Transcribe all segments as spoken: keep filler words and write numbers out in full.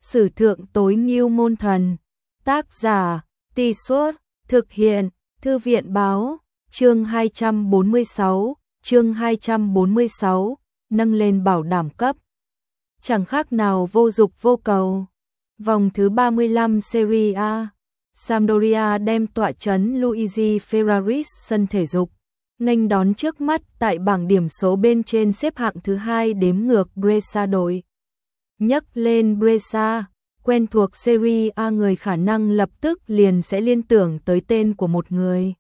Sử thượng tối ngưu môn thần. Tác giả, Tì Suốt, thực hiện, Thư viện báo, chương hai trăm bốn mươi sáu, chương hai trăm bốn mươi sáu, nâng lên bảo đảm cấp. Chẳng khác nào vô dục vô cầu. Vòng thứ ba mươi lăm Serie A, Sampdoria đem tọa trấn Luigi Ferraris sân thể dục, nghênh đón trước mắt tại bảng điểm số bên trên xếp hạng thứ hai đếm ngược Brescia đội. Nhắc lên Brescia, quen thuộc Serie A người khả năng lập tức liền sẽ liên tưởng tới tên của một người.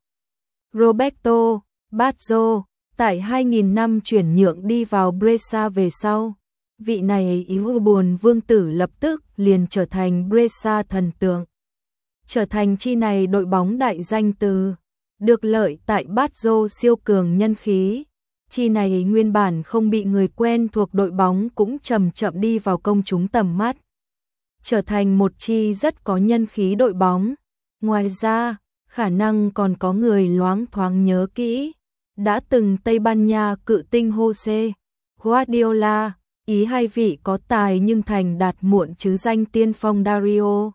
Roberto Baggio, tại hai nghìn năm chuyển nhượng đi vào Brescia về sau, vị này yếu buồn vương tử lập tức liền trở thành Brescia thần tượng. Trở thành chi này đội bóng đại danh từ, được lợi tại Baggio siêu cường nhân khí. Chi này nguyên bản không bị người quen thuộc đội bóng cũng chậm chậm đi vào công chúng tầm mắt, trở thành một chi rất có nhân khí đội bóng. Ngoài ra, khả năng còn có người loáng thoáng nhớ kỹ, đã từng Tây Ban Nha cự tinh Jose Guardiola, ý hai vị có tài nhưng thành đạt muộn chứ danh tiên phong Dario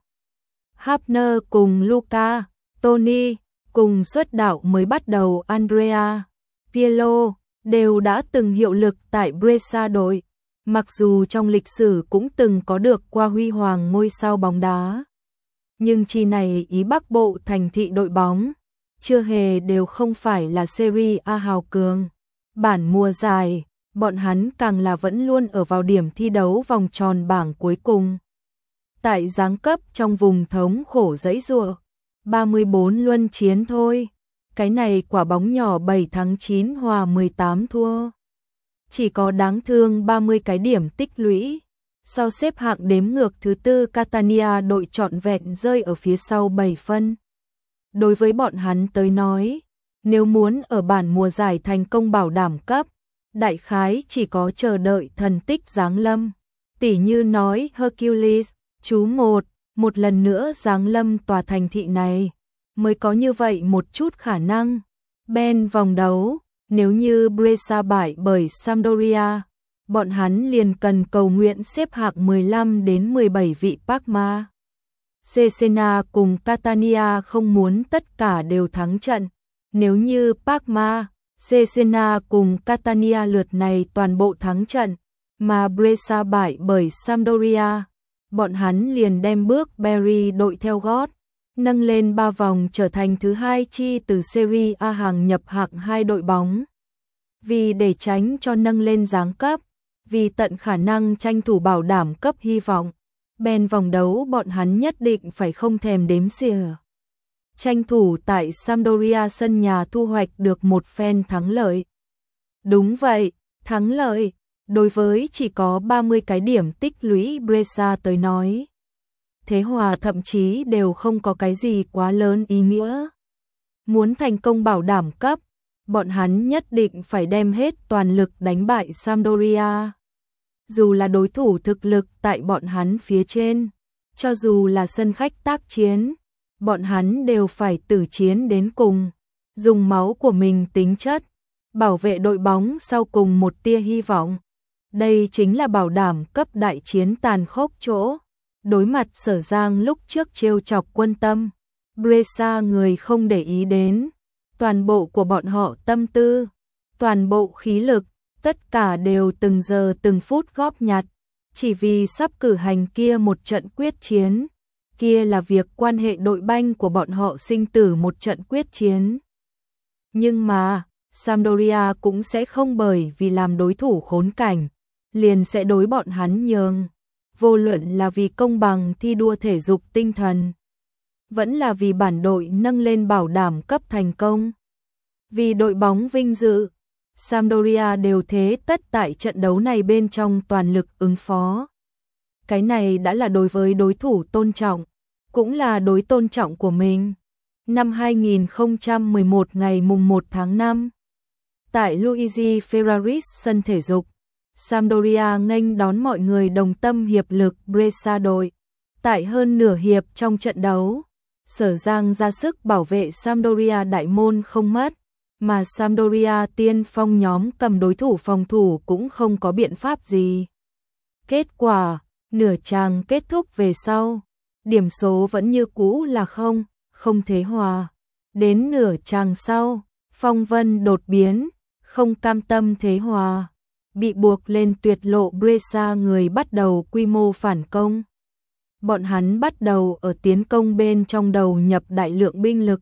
Hafner cùng Luca Toni, cùng xuất đạo mới bắt đầu Andrea Pirlo, đều đã từng hiệu lực tại Brescia đội, mặc dù trong lịch sử cũng từng có được qua huy hoàng ngôi sao bóng đá. Nhưng chi này ý Bắc Bộ thành thị đội bóng, chưa hề đều không phải là Serie A hào cường. Bản mùa dài, bọn hắn càng là vẫn luôn ở vào điểm thi đấu vòng tròn bảng cuối cùng. Tại giáng cấp trong vùng thống khổ dãy giụa, ba mươi bốn luân chiến thôi. Cái này quả bóng nhỏ bảy thắng chín hòa mười tám thua. Chỉ có đáng thương ba mươi cái điểm tích lũy. Sau xếp hạng đếm ngược thứ tư Catania đội trọn vẹn rơi ở phía sau bảy phân. Đối với bọn hắn tới nói, nếu muốn ở bản mùa giải thành công bảo đảm cấp, đại khái chỉ có chờ đợi thần tích giáng lâm. Tỉ như nói Hercules, chú một, một lần nữa giáng lâm tòa thành thị này, mới có như vậy một chút khả năng. Ben vòng đấu, nếu như Brescia bại bởi Sampdoria, bọn hắn liền cần cầu nguyện xếp hạng mười lăm đến mười bảy vị Parma. Cesena cùng Catania không muốn tất cả đều thắng trận. Nếu như Parma, Cesena cùng Catania lượt này toàn bộ thắng trận, mà Brescia bại bởi Sampdoria, bọn hắn liền đem bước Berry đội theo gót, nâng lên ba vòng trở thành thứ hai chi từ Serie A hàng nhập hạng hai đội bóng. Vì để tránh cho nâng lên giáng cấp, vì tận khả năng tranh thủ bảo đảm cấp hy vọng, Ben vòng đấu bọn hắn nhất định phải không thèm đếm xỉa. Tranh thủ tại Sampdoria sân nhà thu hoạch được một phen thắng lợi. Đúng vậy, thắng lợi, đối với chỉ có ba mươi cái điểm tích lũy Brescia tới nói. Thế hòa thậm chí đều không có cái gì quá lớn ý nghĩa. Muốn thành công bảo đảm cấp, bọn hắn nhất định phải đem hết toàn lực đánh bại Sampdoria. Dù là đối thủ thực lực tại bọn hắn phía trên, cho dù là sân khách tác chiến, bọn hắn đều phải tử chiến đến cùng, dùng máu của mình tính chất, bảo vệ đội bóng sau cùng một tia hy vọng. Đây chính là bảo đảm cấp đại chiến tàn khốc chỗ. Đối mặt Sở Giang lúc trước trêu chọc Quân Tâm, Brescia người không để ý đến, toàn bộ của bọn họ tâm tư, toàn bộ khí lực, tất cả đều từng giờ từng phút góp nhặt, chỉ vì sắp cử hành kia một trận quyết chiến, kia là việc quan hệ đội banh của bọn họ sinh tử một trận quyết chiến. Nhưng mà, Sampdoria cũng sẽ không bởi vì làm đối thủ khốn cảnh, liền sẽ đối bọn hắn nhường. Vô luận là vì công bằng thi đua thể dục tinh thần, vẫn là vì bản đội nâng lên bảo đảm cấp thành công, vì đội bóng vinh dự, Sampdoria đều thế tất tại trận đấu này bên trong toàn lực ứng phó. Cái này đã là đối với đối thủ tôn trọng, cũng là đối tôn trọng của mình. Năm hai nghìn không trăm mười một ngày mùng một tháng năm, tại Luigi Ferraris sân thể dục, Sampdoria nghênh đón mọi người đồng tâm hiệp lực Brescia đội. Tại hơn nửa hiệp trong trận đấu, Sở Giang ra sức bảo vệ Sampdoria đại môn không mất, mà Sampdoria tiên phong nhóm cầm đối thủ phòng thủ cũng không có biện pháp gì. Kết quả, Nửa chàng kết thúc về sau, điểm số vẫn như cũ là không, không thế hòa. Đến nửa chàng sau, phong vân đột biến, không cam tâm thế hòa. Bị buộc lên tuyệt lộ Brescia người bắt đầu quy mô phản công. Bọn hắn bắt đầu ở tiến công bên trong đầu nhập đại lượng binh lực.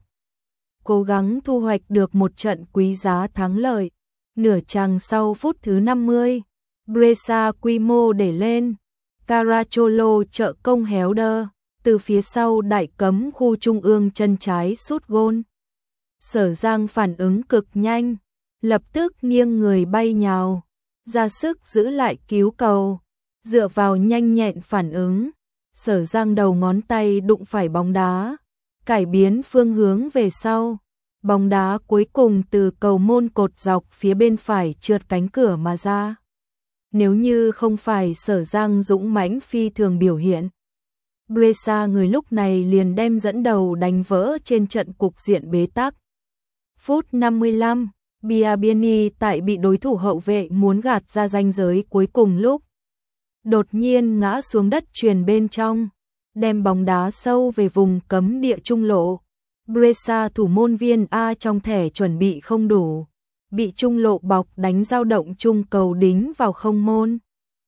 Cố gắng thu hoạch được một trận quý giá thắng lợi. Nửa chàng sau phút thứ năm mươi, Brescia quy mô để lên. Caracciolo trợ công héo đơ, từ phía sau đại cấm khu trung ương chân trái sút gôn. Sở Giang phản ứng cực nhanh, lập tức nghiêng người bay nhào, ra sức giữ lại cứu cầu. Dựa vào nhanh nhẹn phản ứng, Sở Giang đầu ngón tay đụng phải bóng đá, cải biến phương hướng về sau. Bóng đá cuối cùng từ cầu môn cột dọc phía bên phải trượt cánh cửa mà ra. Nếu như không phải Sở Giang dũng mãnh phi thường biểu hiện, Brescia người lúc này liền đem dẫn đầu đánh vỡ trên trận cục diện bế tắc. Phút năm mươi lăm, Biabiany tại bị đối thủ hậu vệ muốn gạt ra ranh giới cuối cùng lúc đột nhiên ngã xuống đất chuyền bên trong, đem bóng đá sâu về vùng cấm địa trung lộ. Brescia thủ môn viên A trong thẻ chuẩn bị không đủ, bị trung lộ bọc đánh dao động trung cầu đính vào không môn.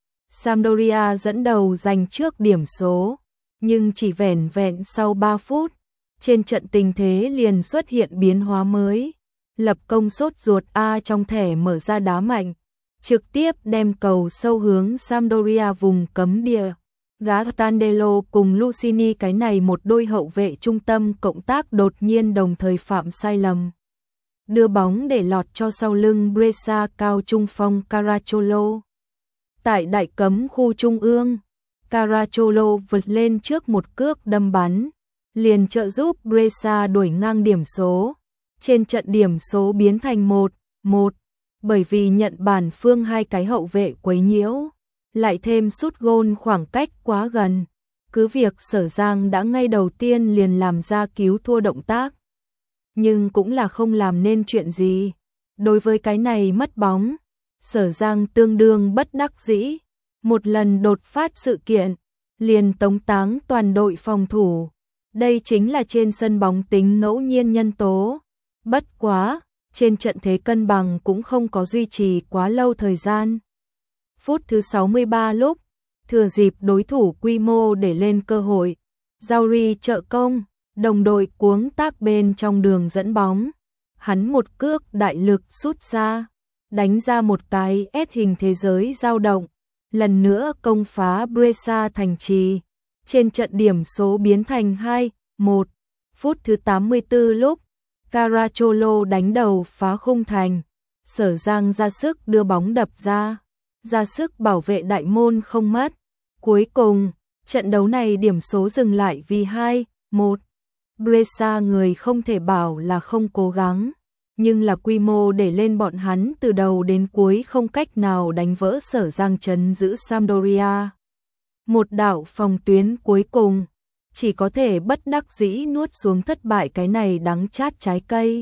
Sampdoria dẫn đầu giành trước điểm số, nhưng chỉ vẻn vẹn sau ba phút, trên trận tình thế liền xuất hiện biến hóa mới. Lập công sốt ruột A trong thẻ mở ra đá mạnh, trực tiếp đem cầu sâu hướng Sampdoria vùng cấm địa. Gattandello cùng Lucini cái này một đôi hậu vệ trung tâm cộng tác đột nhiên đồng thời phạm sai lầm. Đưa bóng để lọt cho sau lưng Brescia cao trung phong Caracciolo. Tại đại cấm khu trung ương, Caracciolo vượt lên trước một cước đâm bắn, liền trợ giúp Brescia đuổi ngang điểm số. Trên trận điểm số biến thành một một, bởi vì nhận bản phương hai cái hậu vệ quấy nhiễu, lại thêm sút gôn khoảng cách quá gần. Cứ việc Sở Giang đã ngay đầu tiên liền làm ra cứu thua động tác, nhưng cũng là không làm nên chuyện gì. Đối với cái này mất bóng, Sở Giang tương đương bất đắc dĩ. Một lần đột phát sự kiện, liền tống táng toàn đội phòng thủ. Đây chính là trên sân bóng tính ngẫu nhiên nhân tố. Bất quá, trên trận thế cân bằng cũng không có duy trì quá lâu thời gian. Phút thứ sáu mươi ba lúc, thừa dịp đối thủ quy mô để lên cơ hội, Zauri trợ công, đồng đội cuống tác bên trong đường dẫn bóng. Hắn một cước đại lực sút ra, đánh ra một cái S hình thế giới dao động, lần nữa công phá Brescia thành trì. Trên trận điểm số biến thành hai một. Phút thứ tám mươi tư lúc, Caracciolo đánh đầu phá khung thành, Sở Giang ra sức đưa bóng đập ra, ra sức bảo vệ đại môn không mất. Cuối cùng, trận đấu này điểm số dừng lại vì hai một. Brescia người không thể bảo là không cố gắng, nhưng là quy mô để lên bọn hắn từ đầu đến cuối không cách nào đánh vỡ Sở Giang trấn giữ Sampdoria. Một đạo phòng tuyến cuối cùng, chỉ có thể bất đắc dĩ nuốt xuống thất bại cái này đắng chát trái cây.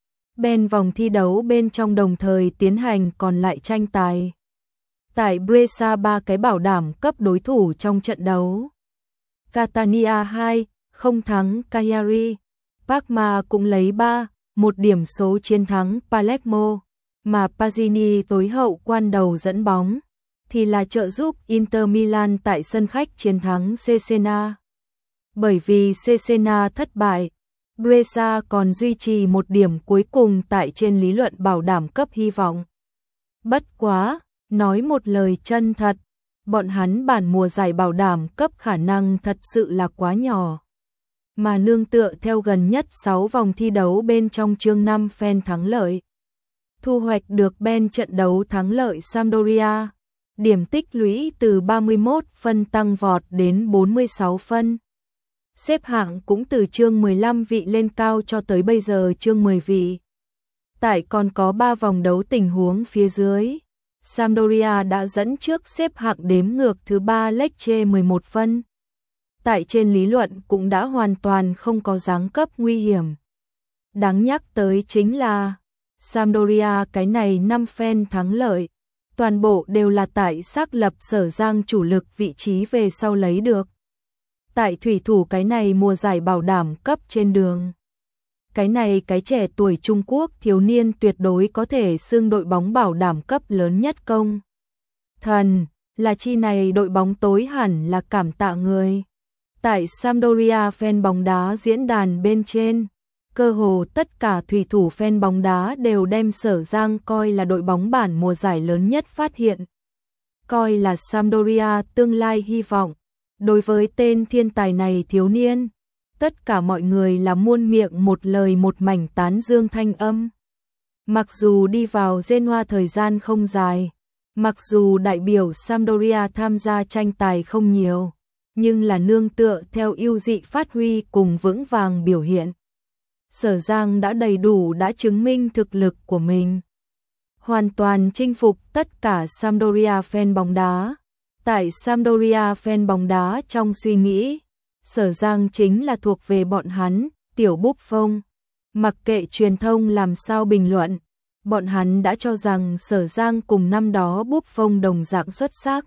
Bên vòng thi đấu bên trong đồng thời tiến hành còn lại tranh tài. Tại Brescia ba cái bảo đảm cấp đối thủ trong trận đấu. Catania hai không thắng Cagliari, Parma cũng lấy ba một điểm số chiến thắng Palermo, mà Pazzini tối hậu quan đầu dẫn bóng, thì là trợ giúp Inter Milan tại sân khách chiến thắng Cesena. Bởi vì Cesena thất bại, Brescia còn duy trì một điểm cuối cùng tại trên lý luận bảo đảm cấp hy vọng. Bất quá, nói một lời chân thật, bọn hắn bản mùa giải bảo đảm cấp khả năng thật sự là quá nhỏ. Mà nương tựa theo gần nhất sáu vòng thi đấu bên trong chương năm phen thắng lợi, thu hoạch được bên trận đấu thắng lợi Sampdoria, điểm tích lũy từ ba mươi mốt phân tăng vọt đến bốn mươi sáu phân. Xếp hạng cũng từ chương mười lăm vị lên cao cho tới bây giờ chương mười vị. Tại còn có ba vòng đấu tình huống phía dưới, Sampdoria đã dẫn trước xếp hạng đếm ngược thứ ba Lecce mười một phân. Tại trên lý luận cũng đã hoàn toàn không có giáng cấp nguy hiểm. Đáng nhắc tới chính là Sampdoria cái này năm phen thắng lợi, toàn bộ đều là tại xác lập Sở Giang chủ lực vị trí về sau lấy được. Tại thủy thủ cái này mùa giải bảo đảm cấp trên đường. Cái này cái trẻ tuổi Trung Quốc thiếu niên tuyệt đối có thể xưng đội bóng bảo đảm cấp lớn nhất công. Thần, là chi này đội bóng tối hẳn là cảm tạ người. Tại Sampdoria fan bóng đá diễn đàn bên trên, cơ hồ tất cả thủy thủ fan bóng đá đều đem Sở Giang coi là đội bóng bản mùa giải lớn nhất phát hiện. Coi là Sampdoria tương lai hy vọng. Đối với tên thiên tài này thiếu niên, tất cả mọi người là muôn miệng một lời một mảnh tán dương thanh âm. Mặc dù đi vào Genoa thời gian không dài, mặc dù đại biểu Sampdoria tham gia tranh tài không nhiều, nhưng là nương tựa theo ưu dị phát huy cùng vững vàng biểu hiện. Sở Giang đã đầy đủ đã chứng minh thực lực của mình. Hoàn toàn chinh phục tất cả Sampdoria fan bóng đá. Tại Sampdoria fan bóng đá trong suy nghĩ, Sở Giang chính là thuộc về bọn hắn, tiểu Buffon. Mặc kệ truyền thông làm sao bình luận, bọn hắn đã cho rằng Sở Giang cùng năm đó Buffon đồng dạng xuất sắc.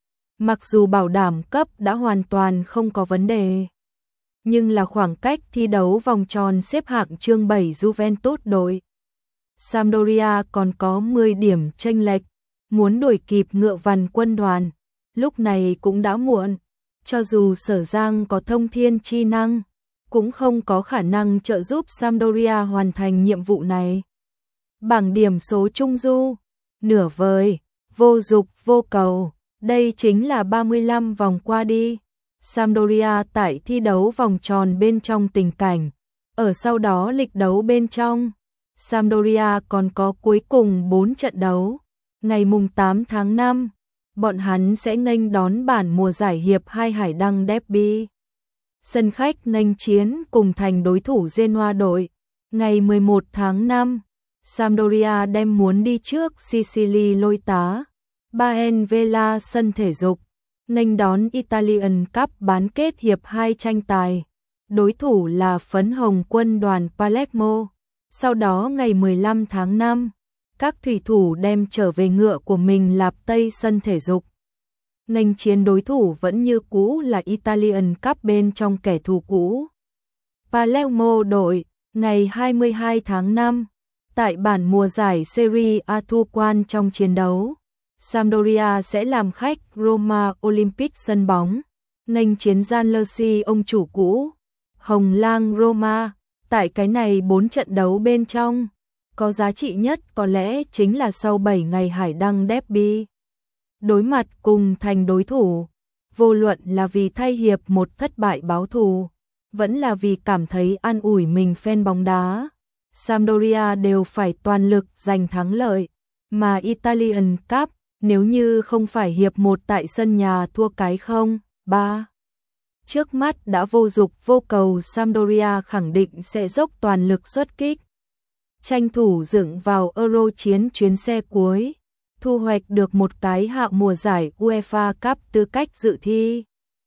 Mặc dù bảo đảm cấp đã hoàn toàn không có vấn đề, nhưng là khoảng cách thi đấu vòng tròn xếp hạng chương bảy Juventus đội Sampdoria còn có mười điểm chênh lệch, muốn đuổi kịp ngựa vằn quân đoàn, lúc này cũng đã muộn. Cho dù Sở Giang có thông thiên chi năng, cũng không có khả năng trợ giúp Sampdoria hoàn thành nhiệm vụ này. Bảng điểm số trung du, nửa vời, vô dục vô cầu, đây chính là ba mươi lăm vòng qua đi. Sampdoria tại thi đấu vòng tròn bên trong tình cảnh, ở sau đó lịch đấu bên trong, Sampdoria còn có cuối cùng bốn trận đấu. Ngày mùng tám tháng năm, bọn hắn sẽ nghênh đón bản mùa giải hiệp hai Hải Đăng Derby. Sân khách nghênh chiến cùng thành đối thủ Genoa đội. Ngày mười một tháng năm, Sampdoria đem muốn đi trước Sicily lôi tá Baen Vela sân thể dục, nghênh đón Italian Cup bán kết hiệp hai tranh tài. Đối thủ là phấn hồng quân đoàn Palermo. Sau đó ngày mười lăm tháng năm, các thủy thủ đem trở về ngựa của mình Lạp Tây sân thể dục. Nghênh chiến đối thủ vẫn như cũ là Italian Cup bên trong kẻ thù cũ. Palermo đội, ngày hai mươi hai tháng năm, tại bản mùa giải Serie A thu quan trong chiến đấu, Sampdoria sẽ làm khách Roma Olympic sân bóng, nghênh chiến Gianluigi ông chủ cũ, Hồng Lang Roma. Tại cái này bốn trận đấu bên trong, có giá trị nhất có lẽ chính là sau bảy ngày Hải Đăng Derby. Đối mặt cùng thành đối thủ, vô luận là vì thay hiệp một thất bại báo thù, vẫn là vì cảm thấy an ủi mình fan bóng đá, Sampdoria đều phải toàn lực giành thắng lợi, mà Italian Cup, nếu như không phải hiệp một tại sân nhà thua cái không, ba. Trước mắt đã vô dục vô cầu, Sampdoria khẳng định sẽ dốc toàn lực xuất kích. Tranh thủ dựng vào Euro chiến chuyến xe cuối, thu hoạch được một cái hạng mùa giải UEFA Cup tư cách dự thi.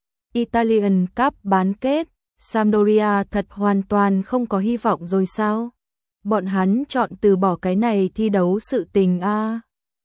Italian Cup bán kết, Sampdoria thật hoàn toàn không có hy vọng rồi sao? Bọn hắn chọn từ bỏ cái này thi đấu sự tình a. À.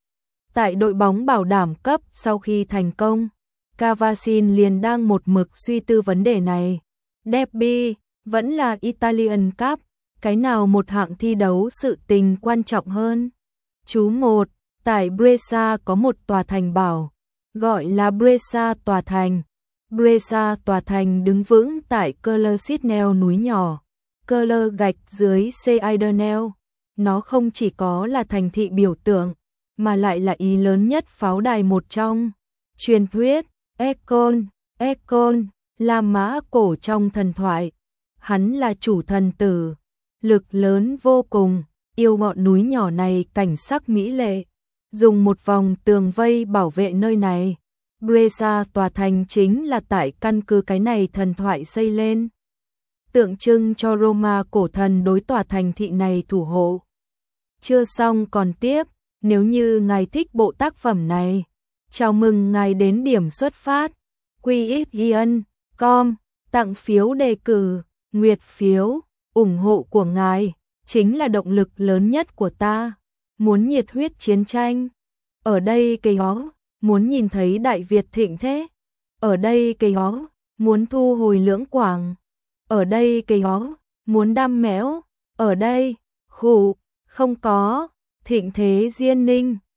Tại đội bóng bảo đảm cấp sau khi thành công, Cavasin liền đang một mực suy tư vấn đề này. Derby, vẫn là Italian Cup, cái nào một hạng thi đấu sự tình quan trọng hơn? Chú một, tại Brescia có một tòa thành bảo, gọi là Brescia tòa thành. Brescia tòa thành đứng vững tại Collersitnell núi nhỏ, Coller gạch dưới Seidernell. Nó không chỉ có là thành thị biểu tượng, mà lại là ý lớn nhất pháo đài một trong. Truyền thuyết, Ekon, Ekon, là mã cổ trong thần thoại. Hắn là chủ thần tử, lực lớn vô cùng, yêu ngọn núi nhỏ này cảnh sắc mỹ lệ. Dùng một vòng tường vây bảo vệ nơi này. Brescia tòa thành chính là tại căn cứ cái này thần thoại xây lên, tượng trưng cho Roma cổ thần đối tòa thành thị này thủ hộ. Chưa xong còn tiếp, nếu như ngài thích bộ tác phẩm này, chào mừng ngài đến điểm xuất phát quy ích chấm com, tặng phiếu đề cử, nguyệt phiếu, ủng hộ của ngài chính là động lực lớn nhất của ta. Muốn nhiệt huyết chiến tranh ở đây cái ó, muốn nhìn thấy Đại Việt thịnh thế, ở đây cái ó, muốn thu hồi Lưỡng Quảng, ở đây cái ó, muốn đam mẽo, ở đây, khụ, không có, thịnh thế Diên Ninh.